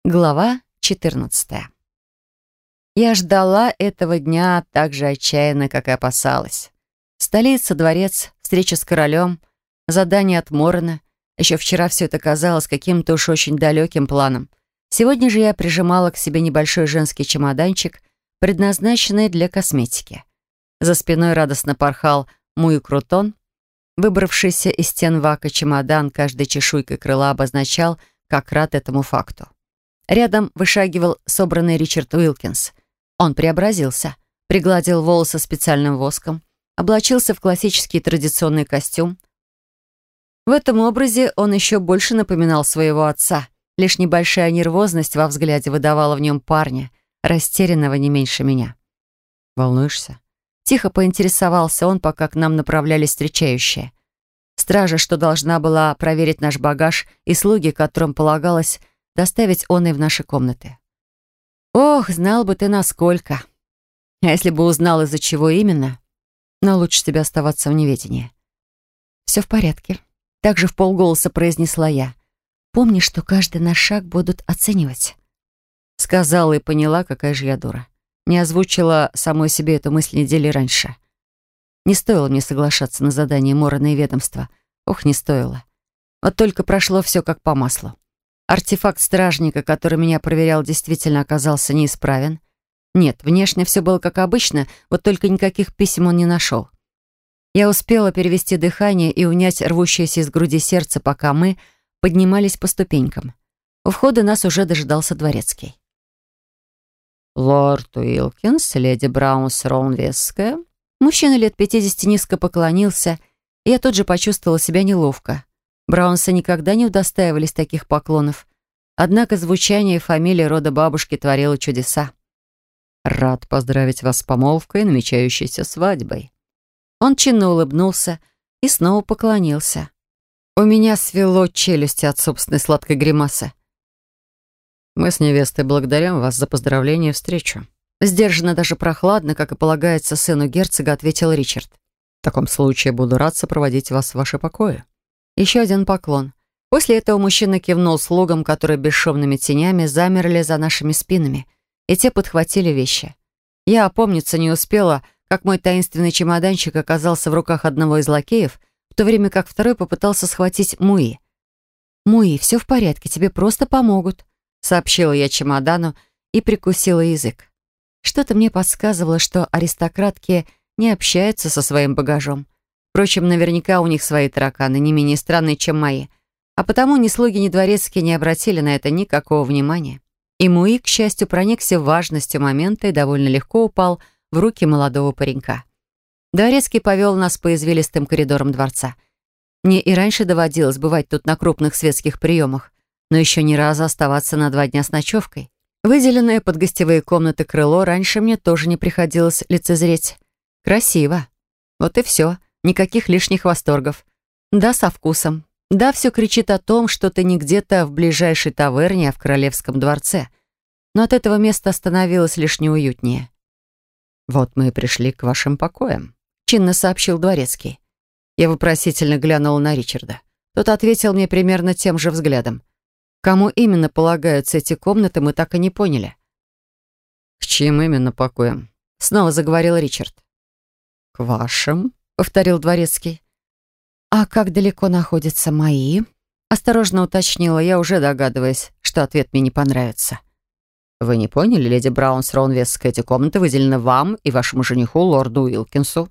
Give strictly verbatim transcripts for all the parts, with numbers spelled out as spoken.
Глава четырнадцатая. Я ждала этого дня так же отчаянно, как и опасалась. Столица, дворец, встреча с королем, задание от Морена. Еще вчера все это казалось каким-то уж очень далеким планом. Сегодня же я прижимала к себе небольшой женский чемоданчик, предназначенный для косметики. За спиной радостно порхал Муи Крутон. Выбравшийся из стен Вака чемодан каждой чешуйкой крыла обозначал, как рад этому факту. Рядом вышагивал собранный Ричард Уилкинс. Он преобразился, пригладил волосы специальным воском, облачился в классический традиционный костюм. В этом образе он еще больше напоминал своего отца. Лишь небольшая нервозность во взгляде выдавала в нем парня, растерянного не меньше меня. «Волнуешься?» Тихо поинтересовался он, пока к нам направлялись встречающие. Стража, что должна была проверить наш багаж, и слуги, которым полагалось доставить он и в наши комнаты. Ох, знал бы ты насколько. А если бы узнал, из-за чего именно, но лучше тебе оставаться в неведении. Все в порядке. Также вполголоса произнесла я. Помни, что каждый наш шаг будут оценивать. Сказала и поняла, какая же я дура. Не озвучила самой себе эту мысль недели раньше. Не стоило мне соглашаться на задание Морена и ведомства. Ох, не стоило. Вот только прошло все как по маслу. Артефакт стражника, который меня проверял, действительно оказался неисправен. Нет, внешне все было как обычно, вот только никаких писем он не нашел. Я успела перевести дыхание и унять рвущееся из груди сердце, пока мы поднимались по ступенькам. У входа нас уже дожидался дворецкий. «Лорд Уилкинс, леди Браунс Роунвесская». Мужчина лет пятидесяти низко поклонился, и я тут же почувствовала себя неловко. Браунсы никогда не удостаивались таких поклонов. Однако звучание фамилии рода бабушки творило чудеса. «Рад поздравить вас с помолвкой и намечающейся свадьбой». Он чинно улыбнулся и снова поклонился. У меня свело челюсти от собственной сладкой гримасы. «Мы с невестой благодарим вас за поздравление и встречу». Сдержанно, даже прохладно, как и полагается сыну герцога, ответил Ричард. «В таком случае буду рад сопроводить вас в ваши покои». Еще один поклон. После этого мужчина кивнул слугам, которые бесшумными тенями замерли за нашими спинами, и те подхватили вещи. Я опомниться не успела, как мой таинственный чемоданчик оказался в руках одного из лакеев, в то время как второй попытался схватить Муи. «Муи, все в порядке, тебе просто помогут», — сообщила я чемодану и прикусила язык. Что-то мне подсказывало, что аристократки не общаются со своим багажом. Впрочем, наверняка у них свои тараканы, не менее странные, чем мои. А потому ни слуги, ни дворецкие не обратили на это никакого внимания. И Муи, к счастью, проникся важностью момента и довольно легко упал в руки молодого паренька. Дворецкий повел нас по извилистым коридорам дворца. Мне и раньше доводилось бывать тут на крупных светских приемах, но еще ни разу оставаться на два дня с ночевкой. Выделенное под гостевые комнаты крыло раньше мне тоже не приходилось лицезреть. Красиво. Вот и все. Никаких лишних восторгов. Да, со вкусом. Да, все кричит о том, что ты не где-то в ближайшей таверне, а в королевском дворце. Но от этого места становилось лишь неуютнее. «Вот мы и пришли к вашим покоям», — чинно сообщил дворецкий. Я вопросительно глянула на Ричарда. Тот ответил мне примерно тем же взглядом. Кому именно полагаются эти комнаты, мы так и не поняли. «К чьим именно покоям?» — снова заговорил Ричард. «К вашим», — повторил дворецкий. «А как далеко находятся мои?» — осторожно уточнила я, уже догадываясь, что ответ мне не понравится. «Вы не поняли, леди Браунс Роунвесская, эти комнаты выделены вам и вашему жениху, лорду Уилкинсу».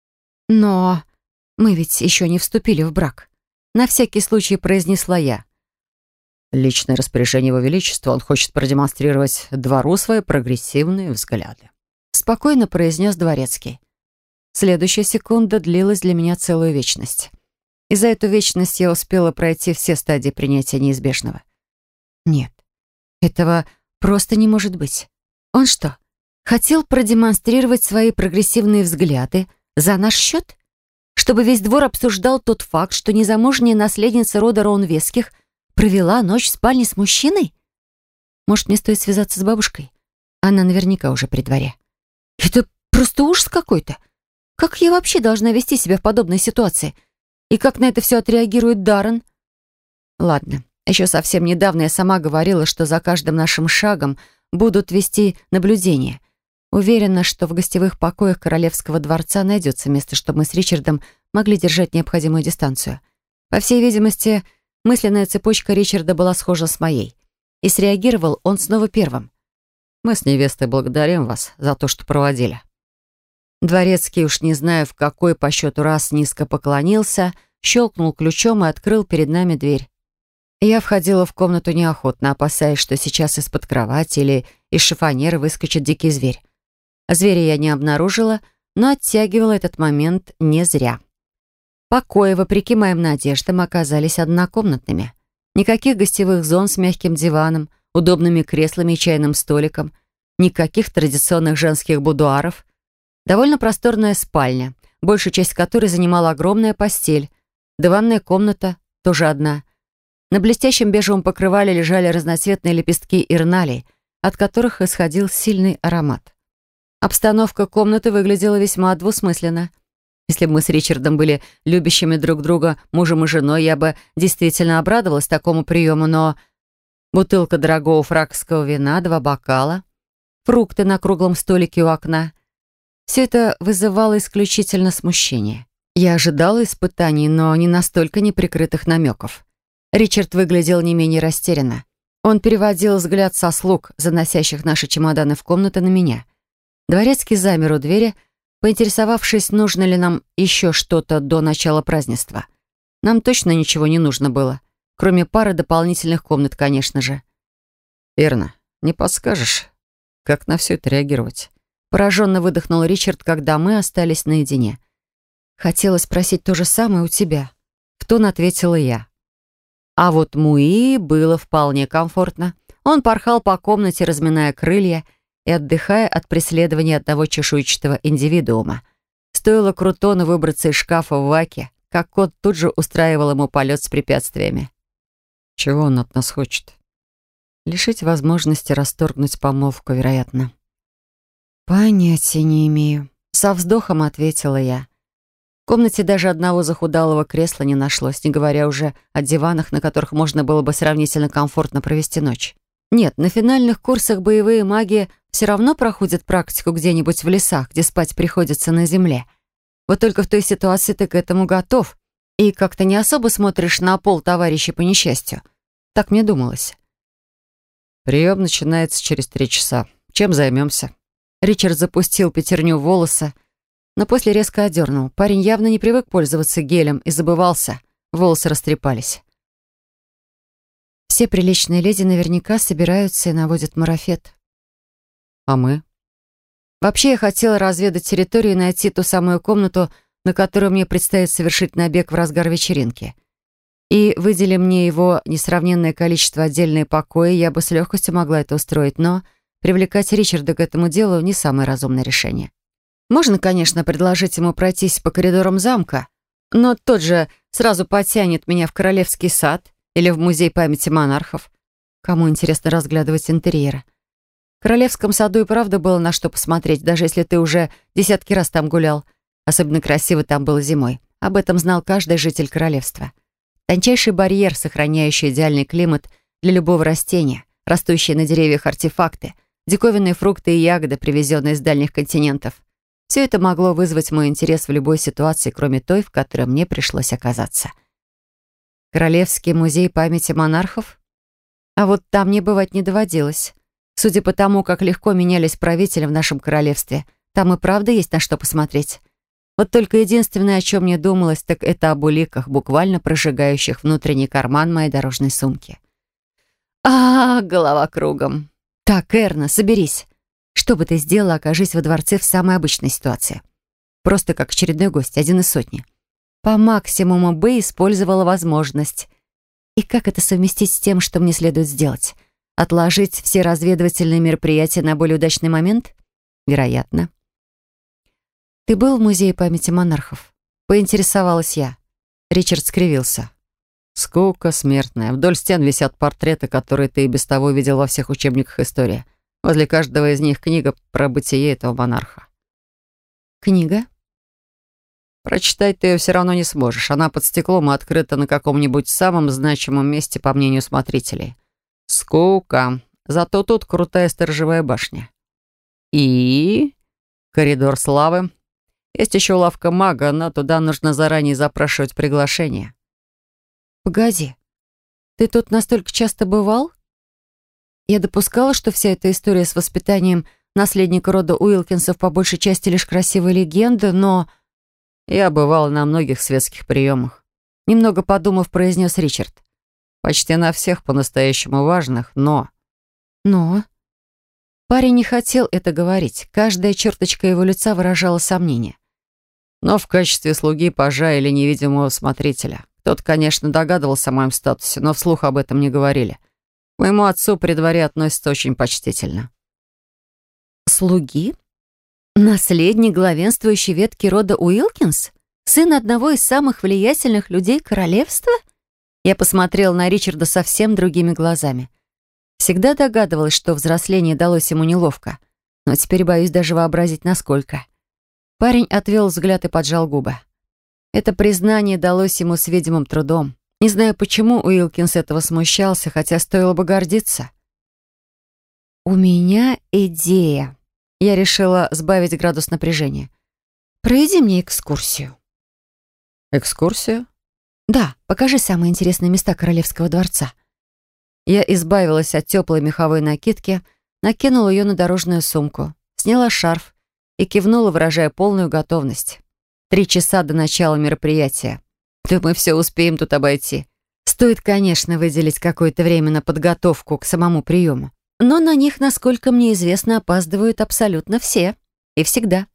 «Но мы ведь еще не вступили в брак», — на всякий случай произнесла я. «Личное распоряжение его величества, он хочет продемонстрировать двору свои прогрессивные взгляды», — спокойно произнес дворецкий. Следующая секунда длилась для меня целую вечность. И за эту вечность я успела пройти все стадии принятия неизбежного. Нет, этого просто не может быть. Он что, хотел продемонстрировать свои прогрессивные взгляды за наш счет? Чтобы весь двор обсуждал тот факт, что незамужняя наследница рода Роунвесских провела ночь в спальне с мужчиной? Может, мне стоит связаться с бабушкой? Она наверняка уже при дворе. Это просто ужас какой-то. Как я вообще должна вести себя в подобной ситуации? И как на это все отреагирует Даррен? Ладно, Еще совсем недавно я сама говорила, что за каждым нашим шагом будут вести наблюдение. Уверена, что в гостевых покоях Королевского дворца найдется место, чтобы мы с Ричардом могли держать необходимую дистанцию. По всей видимости, мысленная цепочка Ричарда была схожа с моей. И среагировал он снова первым. «Мы с невестой благодарим вас за то, что проводили». Дворецкий, уж не знаю, в какой по счету раз, низко поклонился, щелкнул ключом и открыл перед нами дверь. Я входила в комнату неохотно, опасаясь, что сейчас из-под кровати или из шифоньера выскочит дикий зверь. Зверя я не обнаружила, но оттягивала этот момент не зря. Покои, вопреки моим надеждам, оказались однокомнатными. Никаких гостевых зон с мягким диваном, удобными креслами и чайным столиком, никаких традиционных женских будуаров. Довольно просторная спальня, большую часть которой занимала огромная постель, да ванная комната, тоже одна. На блестящем бежевом покрывале лежали разноцветные лепестки ирналий, от которых исходил сильный аромат. Обстановка комнаты выглядела весьма двусмысленно. Если бы мы с Ричардом были любящими друг друга мужем и женой, я бы действительно обрадовалась такому приему, но бутылка дорогого франкского вина, два бокала, фрукты на круглом столике у окна — все это вызывало исключительно смущение. Я ожидала испытаний, но не настолько неприкрытых намеков. Ричард выглядел не менее растерянно. Он переводил взгляд со слуг, заносящих наши чемоданы в комнату, на меня. Дворецкий замер у двери, поинтересовавшись, нужно ли нам еще что-то до начала празднества. Нам точно ничего не нужно было, кроме пары дополнительных комнат, конечно же. «Верно, не подскажешь, как на все это реагировать?» Пораженно выдохнул Ричард, когда мы остались наедине. «Хотела спросить то же самое у тебя», — в тон ответила я. А вот Муи было вполне комфортно. Он порхал по комнате, разминая крылья и отдыхая от преследования одного чешуйчатого индивидуума. Стоило Крутону выбраться из шкафа в ваке, как кот тут же устраивал ему полет с препятствиями. «Чего он от нас хочет?» «Лишить возможности расторгнуть помолвку, вероятно». «Понятия не имею», — со вздохом ответила я. В комнате даже одного захудалого кресла не нашлось, не говоря уже о диванах, на которых можно было бы сравнительно комфортно провести ночь. Нет, на финальных курсах боевые маги все равно проходят практику где-нибудь в лесах, где спать приходится на земле. Вот только в той ситуации ты к этому готов и как-то не особо смотришь на пол товарища по несчастью. Так мне думалось. «Прием начинается через три часа. Чем займемся?» Ричард запустил пятерню в волосы, но после резко одернул. Парень явно не привык пользоваться гелем и забывался. Волосы растрепались. Все приличные леди наверняка собираются и наводят марафет. А мы? Вообще я хотела разведать территорию и найти ту самую комнату, на которую мне предстоит совершить набег в разгар вечеринки. И, выдели мне его несравненное количество отдельные покои, я бы с легкостью могла это устроить, но привлекать Ричарда к этому делу не самое разумное решение. Можно, конечно, предложить ему пройтись по коридорам замка, но тот же сразу потянет меня в Королевский сад или в Музей памяти монархов. Кому интересно разглядывать интерьеры? В Королевском саду и правда было на что посмотреть, даже если ты уже десятки раз там гулял. Особенно красиво там было зимой. Об этом знал каждый житель королевства. Тончайший барьер, сохраняющий идеальный климат для любого растения, растущие на деревьях артефакты, диковинные фрукты и ягоды, привезенные с дальних континентов. Все это могло вызвать мой интерес в любой ситуации, кроме той, в которой мне пришлось оказаться. Королевский музей памяти монархов? А вот там мне бывать не доводилось. Судя по тому, как легко менялись правители в нашем королевстве, там и правда есть на что посмотреть. Вот только единственное, о чем мне думалось, так это об уликах, буквально прожигающих внутренний карман моей дорожной сумки. А, голова кругом. Так, Эрна, соберись. Что бы ты сделала, окажись во дворце в самой обычной ситуации? Просто как очередной гость, один из сотни. По максимуму бы использовала возможность. И как это совместить с тем, что мне следует сделать? Отложить все разведывательные мероприятия на более удачный момент? Вероятно. «Ты был в Музее памяти монархов?» Поинтересовалась я. Ричард скривился. «Скука смертная. Вдоль стен висят портреты, которые ты и без того видел во всех учебниках истории. Возле каждого из них книга про бытие этого монарха». «Книга?» Прочитать ты ее все равно не сможешь. Она под стеклом и открыта на каком-нибудь самом значимом месте, по мнению смотрителей. Скука. Зато тут крутая сторожевая башня. И... коридор славы. Есть еще лавка мага, но туда нужно заранее запрашивать приглашение. Погоди, ты тут настолько часто бывал? Я допускала, что вся эта история с воспитанием наследника рода Уилкинсов по большей части лишь красивая легенда, но... Я бывал на многих светских приемах. Немного подумав, произнес Ричард. Почти на всех по-настоящему важных, но... Но... Парень не хотел это говорить. Каждая черточка его лица выражала сомнение. Но в качестве слуги пажа или невидимого смотрителя. Кто-то, конечно, догадывался о моем статусе, но вслух об этом не говорили. К моему отцу при дворе относятся очень почтительно. Слуги? Наследник главенствующей ветки рода Уилкинс? Сын одного из самых влиятельных людей королевства? Я посмотрела на Ричарда совсем другими глазами. Всегда догадывалась, что взросление далось ему неловко, но теперь боюсь даже вообразить, насколько. Парень отвел взгляд и поджал губы. Это признание далось ему с видимым трудом. Не знаю, почему Уилкинс этого смущался, хотя стоило бы гордиться. «У меня идея». Я решила сбавить градус напряжения. «Проведи мне экскурсию». «Экскурсию?» «Да, покажи самые интересные места Королевского дворца». Я избавилась от теплой меховой накидки, накинула ее на дорожную сумку, сняла шарф и кивнула, выражая полную готовность. Три часа до начала мероприятия. Да мы все успеем тут обойти. Стоит, конечно, выделить какое-то время на подготовку к самому приему. Но на них, насколько мне известно, опаздывают абсолютно все. И всегда.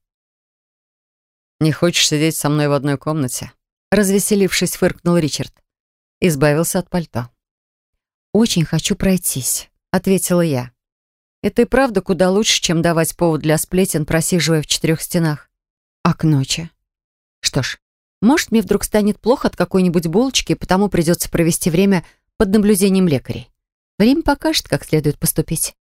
«Не хочешь сидеть со мной в одной комнате?» Развеселившись, фыркнул Ричард. Избавился от пальто. «Очень хочу пройтись», — ответила я. «Это и правда куда лучше, чем давать повод для сплетен, просиживая в четырех стенах. А к ночи? Что ж, может, мне вдруг станет плохо от какой-нибудь булочки, потому придется провести время под наблюдением лекарей. Время покажет, как следует поступить».